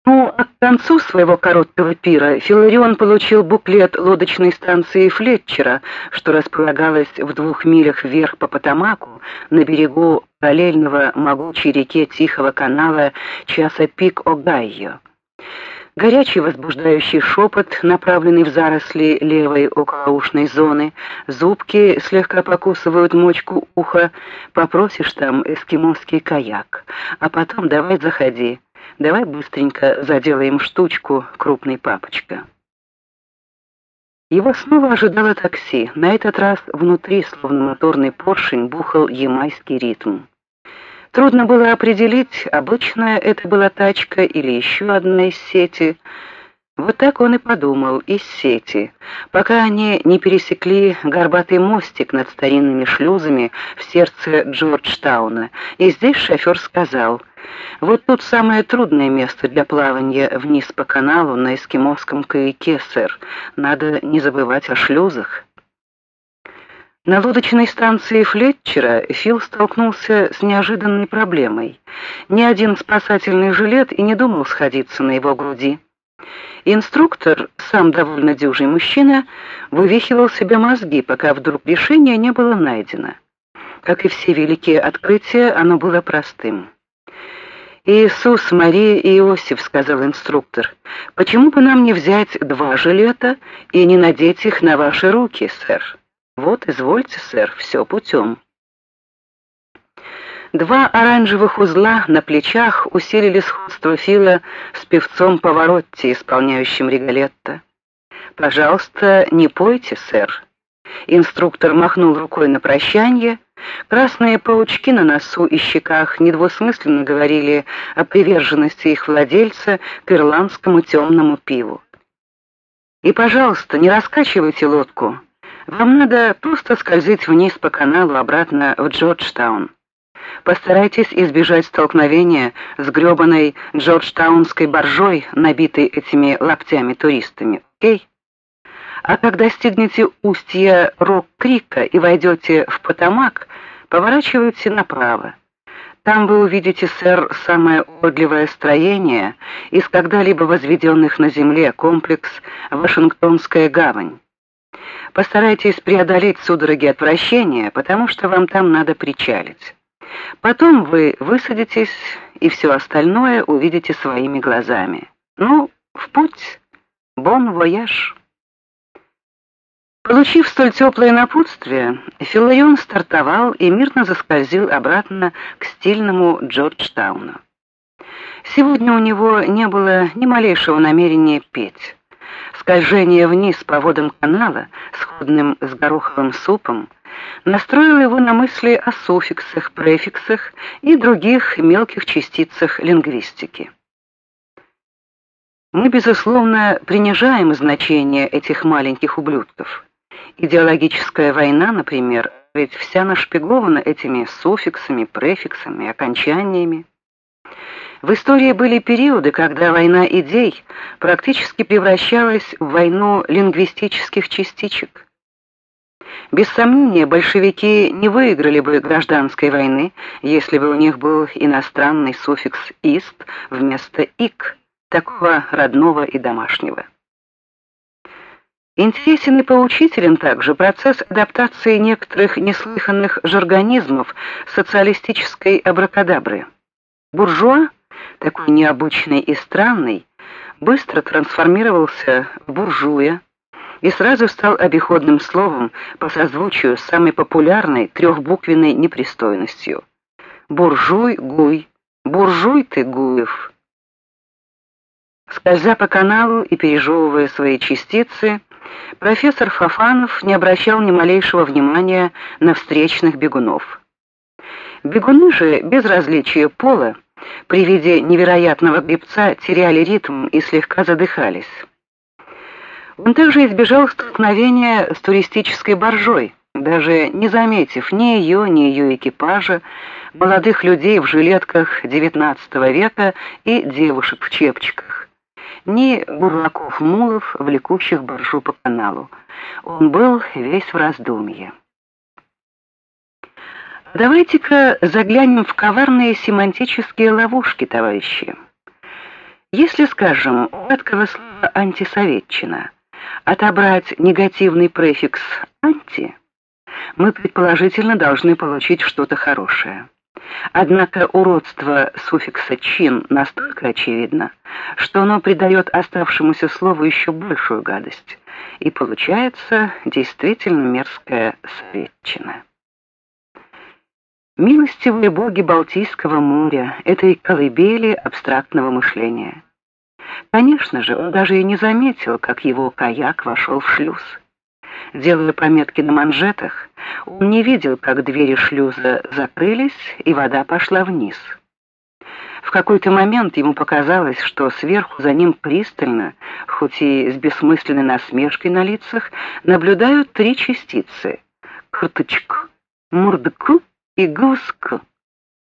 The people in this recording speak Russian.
Ну, а к концу своего короткого пира Филарион получил буклет лодочной станции Флетчера, что располагалась в 2 милях вверх по Потамаку, на берегу параллельного могучей реке Тихого канала Часопик-Огайо. Горячий возбуждающий шепот, направленный в заросли левой околоушной зоны, зубки слегка покусывают мочку уха, попросишь там эскимосский каяк, а потом давай заходи. Давай быстренько заделаем штучку, крупный папочка. Его снова ожидало такси. На этот раз внутри, словно моторный поршень, бухал ямайский ритм. Трудно было определить, обычная это была тачка или еще одна из сети. Вот так он и подумал, из сети, пока они не пересекли горбатый мостик над старинными шлюзами в сердце Джорджтауна, и здесь шофер сказал: «Вот тут самое трудное место для плавания вниз по каналу на эскимосском каяке, сэр. Надо не забывать о шлюзах». На лодочной станции Флетчера Фил столкнулся с неожиданной проблемой. Ни один спасательный жилет и не думал сходиться на его груди. Инструктор, сам довольно дюжий мужчина, вывихивал себе мозги, пока вдруг решение не было найдено. Как и все великие открытия, оно было простым. «Иисус, Мария и Иосиф», — сказал инструктор, — «почему бы нам не взять 2 жилета и не надеть их на ваши руки, сэр? Вот, извольте, сэр, все путем». 2 оранжевых узла на плечах усилили сходство Фила с певцом Паваротти, исполняющим Риголетто. «Пожалуйста, не пойте, сэр». Инструктор махнул рукой на прощанье. Красные паучки на носу и щеках недвусмысленно говорили о приверженности их владельца к ирландскому темному пиву. «И, пожалуйста, не раскачивайте лодку. Вам надо просто скользить вниз по каналу обратно в Джорджтаун. Постарайтесь избежать столкновения с грёбаной джорджтаунской баржой, набитой этими лаптями-туристами, окей? А когда достигнете устья Рок-Крика и войдете в Потамак, поворачивайте направо. Там вы увидите, сэр, самое уродливое строение из когда-либо возведенных на земле, комплекс Вашингтонская гавань. Постарайтесь преодолеть судороги отвращения, потому что вам там надо причалить. Потом вы высадитесь и все остальное увидите своими глазами. Ну, в путь. Бон вояж. Получив столь теплое напутствие, Филарион стартовал и мирно заскользил обратно к стильному Джорджтауну. Сегодня у него не было ни малейшего намерения петь. Скольжение вниз по водам канала, сходным с гороховым супом, настроило его на мысли о суффиксах, префиксах и других мелких частицах лингвистики. Мы, безусловно, принижаем значение этих маленьких ублюдков. Идеологическая война, например, ведь вся нашпигована этими суффиксами, префиксами, окончаниями. В истории были периоды, когда война идей практически превращалась в войну лингвистических частичек. Без сомнения, большевики не выиграли бы гражданской войны, если бы у них был иностранный суффикс «ист» вместо «ик», такого родного и домашнего. Интересен и поучителен также процесс адаптации некоторых неслыханных жаргонизмов социалистической абракадабры. Буржуа, такой необычный и странный, быстро трансформировался в буржуя и сразу стал обиходным словом по созвучию с самой популярной трехбуквенной непристойностью. Буржуй-гуй, буржуй ты, Гуев. Скользя по каналу и пережевывая свои частицы, профессор Фофанов не обращал ни малейшего внимания на встречных бегунов. Бегуны же, без различия пола, при виде невероятного гребца теряли ритм и слегка задыхались. Он также избежал столкновения с туристической баржой, даже не заметив ни ее экипажа, молодых людей в жилетках XIX века и девушек в чепчиках, ни бурлаков-мулов, влекущих баржу по каналу. Он был весь в раздумье. Давайте-ка заглянем в коварные семантические ловушки, товарищи. Если, скажем, у краткого слова «антисоветчина» отобрать негативный префикс «анти», мы предположительно должны получить что-то хорошее. Однако уродство суффикса «чин» настолько очевидно, что оно придает оставшемуся слову еще большую гадость, и получается действительно мерзкая советчина. Милостивые боги Балтийского моря, этой колыбели абстрактного мышления. Конечно же, он даже и не заметил, как его каяк вошел в шлюз. Делая пометки на манжетах, он не видел, как двери шлюза закрылись, и вода пошла вниз. В какой-то момент ему показалось, что сверху за ним пристально, хоть и с бессмысленной насмешкой на лицах, наблюдают три частицы — Кртычк, Мурдк и Гуск.